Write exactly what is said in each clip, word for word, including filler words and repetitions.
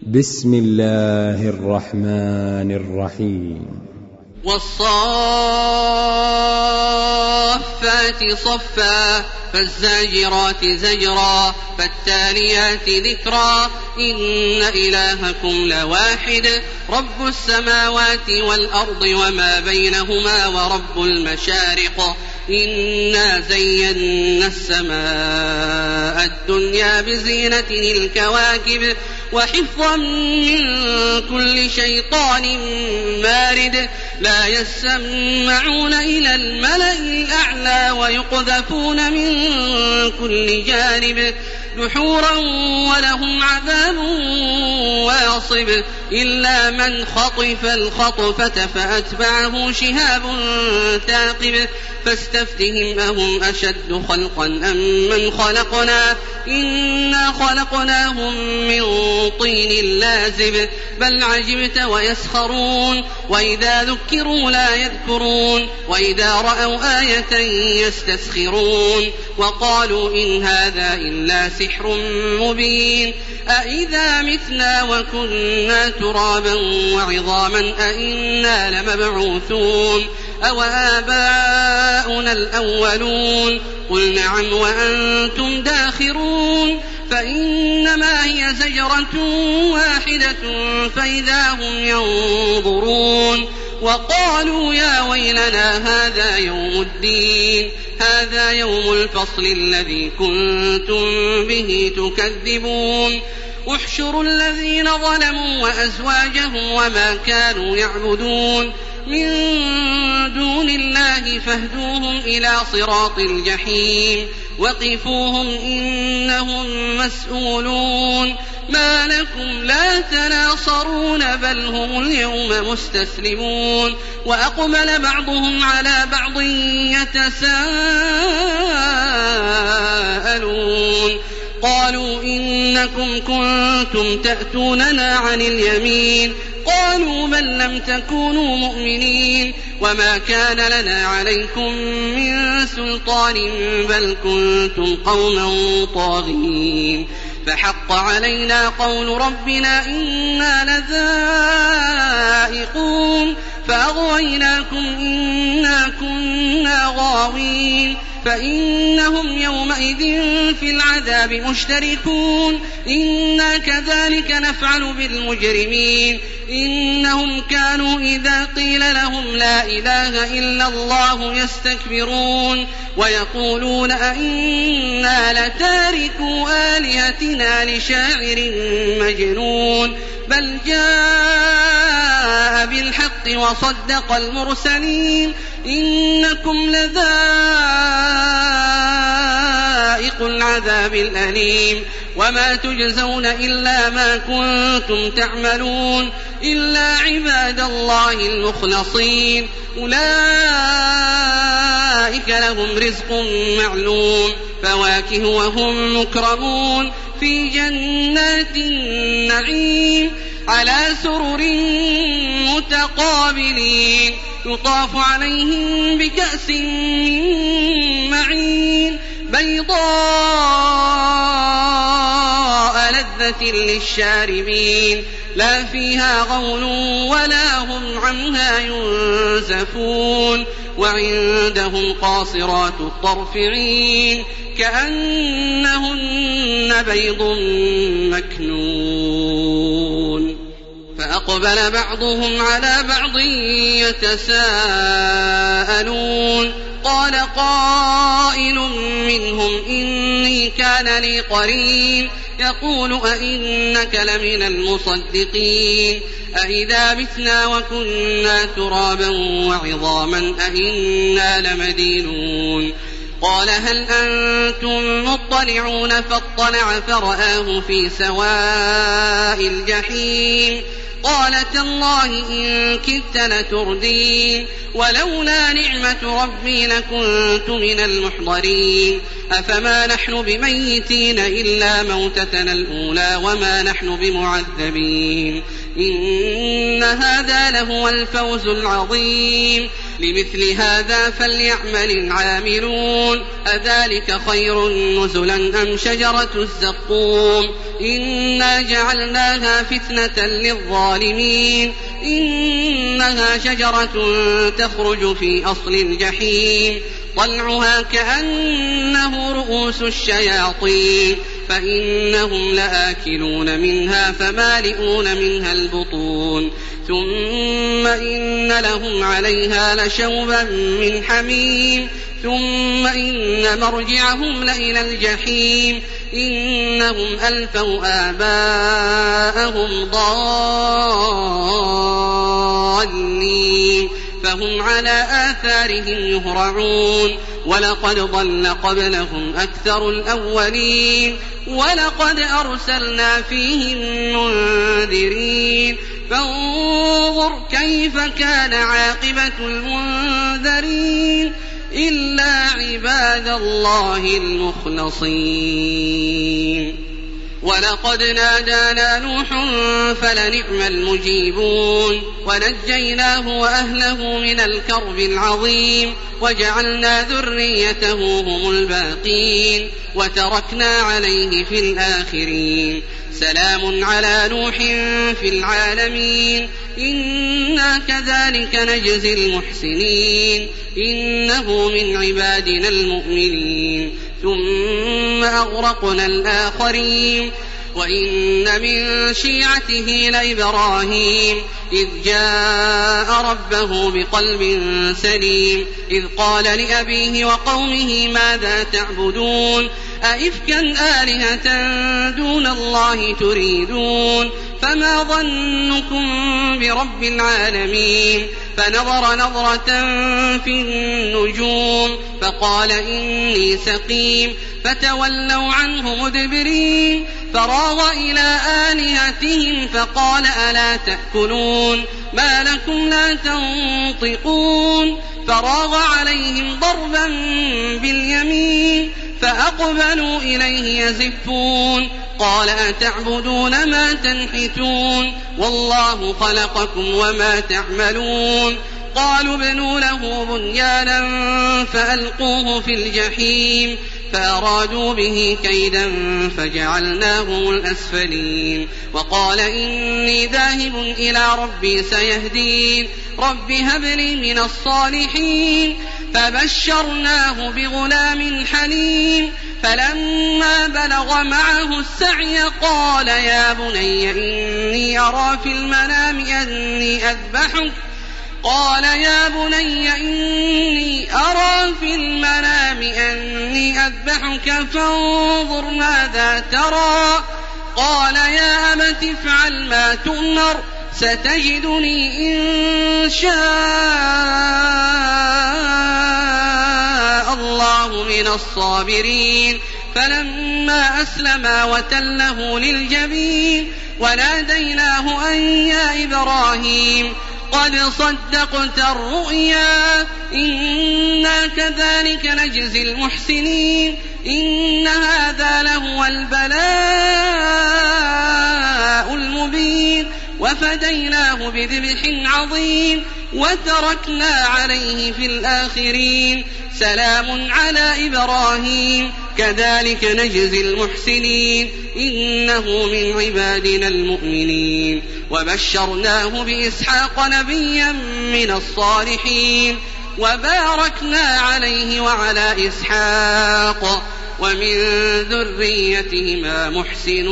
بسم الله الرحمن الرحيم والصافات صفا فالزاجرات زجرا فالتاليات ذكرا إن إلهكم لواحد رب السماوات والأرض وما بينهما ورب المشارق إنا زينا السماء الدنيا بزينة الكواكب وحفظا من كل شيطان مارد لا يسمعون إلى الملأ الأعلى ويقذفون من كل جانب دحورا ولهم عذاب واصب إلا من خطف الخطفة فأتبعه شهاب ثاقب فاستفتهم أهم أشد خلقا أم من خلقنا إنا خلقناهم من طين لازب بل عجبت ويسخرون وإذا ذكروا لا يذكرون وإذا رأوا آية يستسخرون وقالوا إن هذا إلا سحر مبين أإذا متنا وكنا ترابا وعظاما أإنا لمبعوثون أو آباؤنا الأولون قل نعم وأنتم داخرون فإنما هي زجرة واحدة فإذا هم ينظرون وقالوا يا ويلنا هذا يوم الدين هذا يوم الفصل الذي كنتم به تكذبون احشروا الذين ظلموا وأزواجهم وما كانوا يعبدون من دون الله فاهدوهم إلى صراط الجحيم وقفوهم إنهم مسؤولون ما لكم لا تناصرون بل هم اليوم مستسلمون وأقبل بعضهم على بعض يتساءلون قالوا إنكم كنتم تأتوننا عن اليمين قالوا بل لم تكونوا مؤمنين وما كان لنا عليكم من سلطان بل كنتم قوما طاغين فحق علينا قول ربنا إنا لذائقون فأغويناكم إنا كنا غاوين فإنهم يومئذ في العذاب مشتركون إنا كذلك نفعل بالمجرمين إنهم كانوا إذا قيل لهم لا إله إلا الله يستكبرون ويقولون أئنا لتاركو آلهتنا لشاعر مجنون بل جاء بالحق وصدق المرسلين إنكم لذائق العذاب الأليم وما تجزون إلا ما كنتم تعملون إلا عباد الله المخلصين أولئك لهم رزق معلوم فواكه وهم مكرمون في جنات النعيم على سرر متقابلين يطاف عليهم بكأس من معين بيضاء لذة للشاربين لا فيها غول ولا هم عنها ينزفون وعندهم قاصرات الطرف عين كأنهن بيض مكنون فأقبل بعضهم على بعض يتساءلون قال قائل منهم إني كان لي قرين يقول أئنك لمن المصدقين أئذا متنا وكنا ترابا وعظاما أئنا لمدينون قال هل أنتم مطلعون فاطلع فرآه في سواء الجحيم قال تالله إن كدت لتردين ولولا نعمة ربي لكنت من المحضرين أفما نحن بميتين إلا موتتنا الأولى وما نحن بمعذبين إن هذا لهو الفوز العظيم لمثل هذا فليعمل العاملون أذلك خير نزلا أم شجرة الزقوم إنا جعلناها فتنة للظالمين إنها شجرة تخرج في أصل الجحيم طلعها كأنه رؤوس الشياطين فإنهم لآكلون منها فمالئون منها البطون ثم إن لهم عليها لشوبا من حميم ثم إن مرجعهم لإلى الجحيم إنهم ألفوا آباءهم ضالين فهم على آثارهم يهرعون ولقد ضل قبلهم أكثر الأولين ولقد أرسلنا فيهم منذرين فانظر كيف كان عاقبة المنذرين إلا عباد الله المخلصين ولقد نادانا نوح فلنعم المجيبون ونجيناه وأهله من الكرب العظيم وجعلنا ذريته هم الباقين وتركنا عليه في الآخرين سلام على نوح في العالمين إنا كذلك نجزي المحسنين إنه من عبادنا المؤمنين ثم أغرقنا الآخرين وإن من شيعته لإبراهيم إذ جاء ربه بقلب سليم إذ قال لأبيه وقومه ماذا تعبدون أئفكا آلهة دون الله تريدون فما ظنكم برب العالمين فنظر نظرة في النجوم فقال إني سقيم فتولوا عنه مدبرين فراغ إلى آلهتهم فقال ألا تأكلون ما لكم لا تنطقون فراغ عليهم ضربا باليمين فأقبلوا إليه يزفون قال أتعبدون ما تنحتون والله خلقكم وما تعملون قالوا ابنوا له بنيانا فألقوه في الجحيم فأرادوا به كيدا فجعلناهم الأسفلين وقال إني ذاهب إلى ربي سيهدين رب هب لي من الصالحين فبشرناه بغلام حليم فلما بلغ معه السعي قال يا بني إني أرى في المنام أني أذبحك قال يا بني إني أرى في المنام أني أذبحك فانظر ماذا ترى قال يا أبت افعل ما تؤمر ستجدني إن شاء الله من الصابرين فلما أسلما وتله للجبين وناديناه أن يا إبراهيم قد صدقت الرؤيا إنا كذلك نجزي المحسنين إن هذا لهو البلاء المبين وفديناه بذبح عظيم وتركنا عليه في الآخرين سلام على إبراهيم كذلك نجزي المحسنين إنه من عبادنا المؤمنين وبشرناه بإسحاق نبيا من الصالحين وباركنا عليه وعلى إسحاق ومن ذريتهما محسن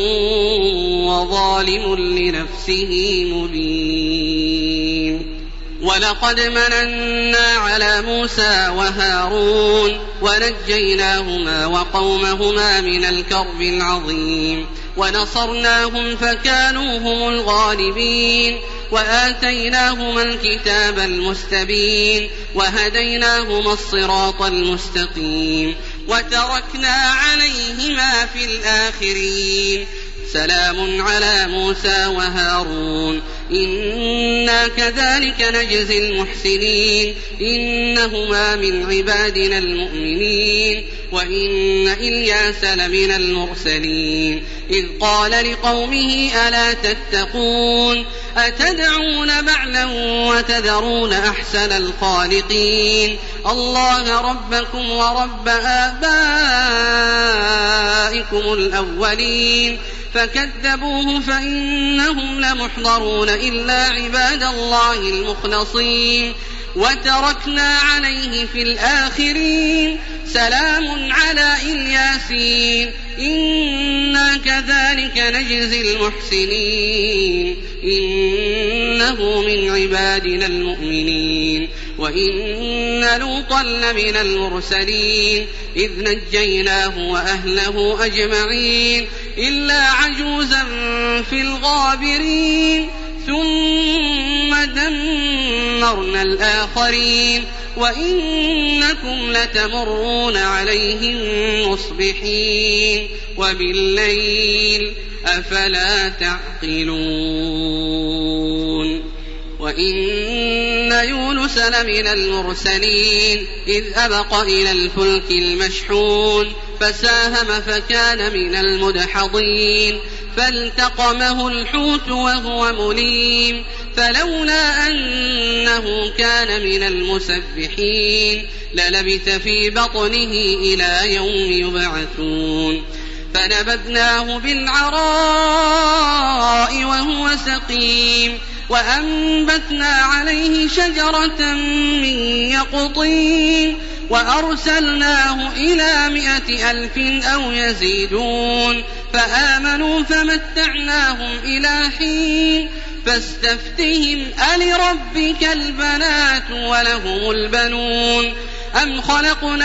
وظالم لنفسه مبين ولقد مننا على موسى وهارون ونجيناهما وقومهما من الكرب العظيم ونصرناهم فكانوا هم الغالبين وآتيناهما الكتاب المستبين وهديناهما الصراط المستقيم وتركنا عليهما في الآخرين سلام على موسى وهارون إنا كذلك نجزي المحسنين إنهما من عبادنا المؤمنين وإن إلياس لمن المرسلين إذ قال لقومه ألا تتقون أتدعون بعلا وتذرون أحسن الخالقين الله ربكم ورب آبائكم الأولين فكذبوه فإنهم لمحضرون إلا عباد الله المخلصين وتركنا عليه في الآخرين سلام على الياسين إنا كذلك نجزي المحسنين إنه من عبادنا المؤمنين وإن لوطا لمن المرسلين إذ نجيناه وأهله أجمعين إلا عجوزا في الغابرين ثم دمرنا الآخرين وإنكم لتمرون عليهم مصبحين وبالليل أفلا تعقلون وإن يونس لمن المرسلين إذ أبق إلى الفلك المشحون فساهم فكان من المدحضين فالتقمه الحوت وهو مليم فلولا أنه كان من المسبحين للبث في بطنه إلى يوم يبعثون فنبذناه بالعراء وهو سقيم وأنبتنا عليه شجرة من يقطين وأرسلناه إلى مائة ألف أو يزيدون فآمنوا فمتعناهم إلى حين فاستفتهم ألربك البنات ولهم البنون أم خلقنا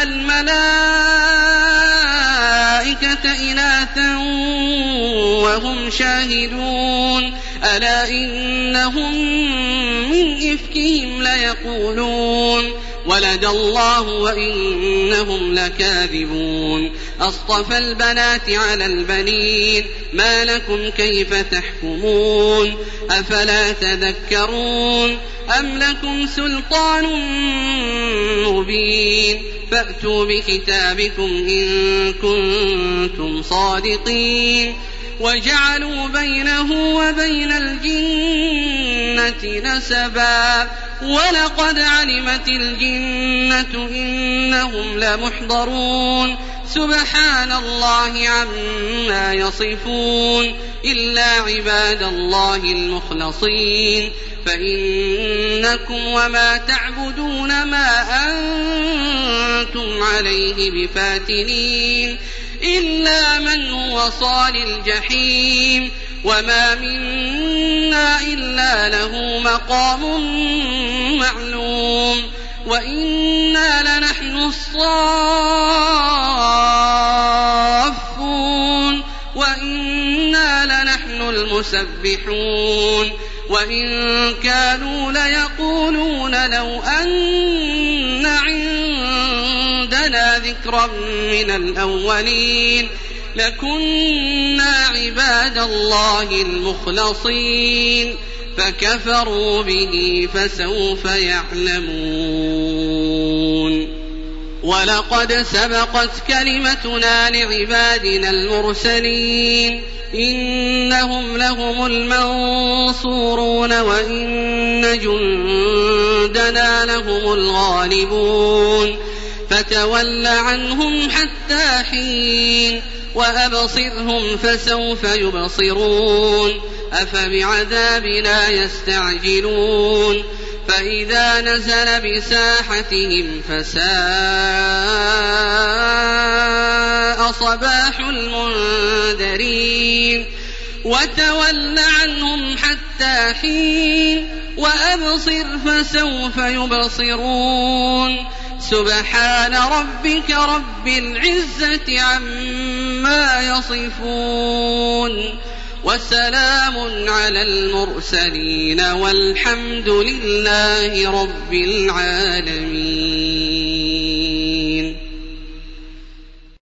الملائكة إناثا وهم شاهدون ألا إنهم من إفكهم ليقولون ولد الله وإنهم لكاذبون أصطفى البنات على البنين ما لكم كيف تحكمون أفلا تذكرون أم لكم سلطان مبين فأتوا بكتابكم إن كنتم صادقين وجعلوا بينه وبين الجنة نسبا ولقد علمت الجنة إنهم لمحضرون سبحان الله عما يصفون إلا عباد الله المخلصين فإنكم وما تعبدون ما أنتم عليه بفاتنين إلا من هو صال الجحيم وما منا إلا له مقام معلوم وإنا لنحن الصافون وإنا لنحن المسبحون وإن كانوا ليقولون لو أن عندنا ذكرا من الأولين لكنا عباد الله المخلصين فكفروا به فسوف يعلمون ولقد سبقت كلمتنا لعبادنا المرسلين إنهم لهم المنصورون وإن جندنا لهم الغالبون فتول عنهم حتى حين وأبصرهم فسوف يبصرون أفبعذابنا يستعجلون فإذا نزل بساحتهم فساء صباح المنذرين وتول عنهم حتى حين وأبصر فسوف يبصرون سبحان ربك رب العزة عما يصفون وسلام على المرسلين والحمد لله رب العالمين.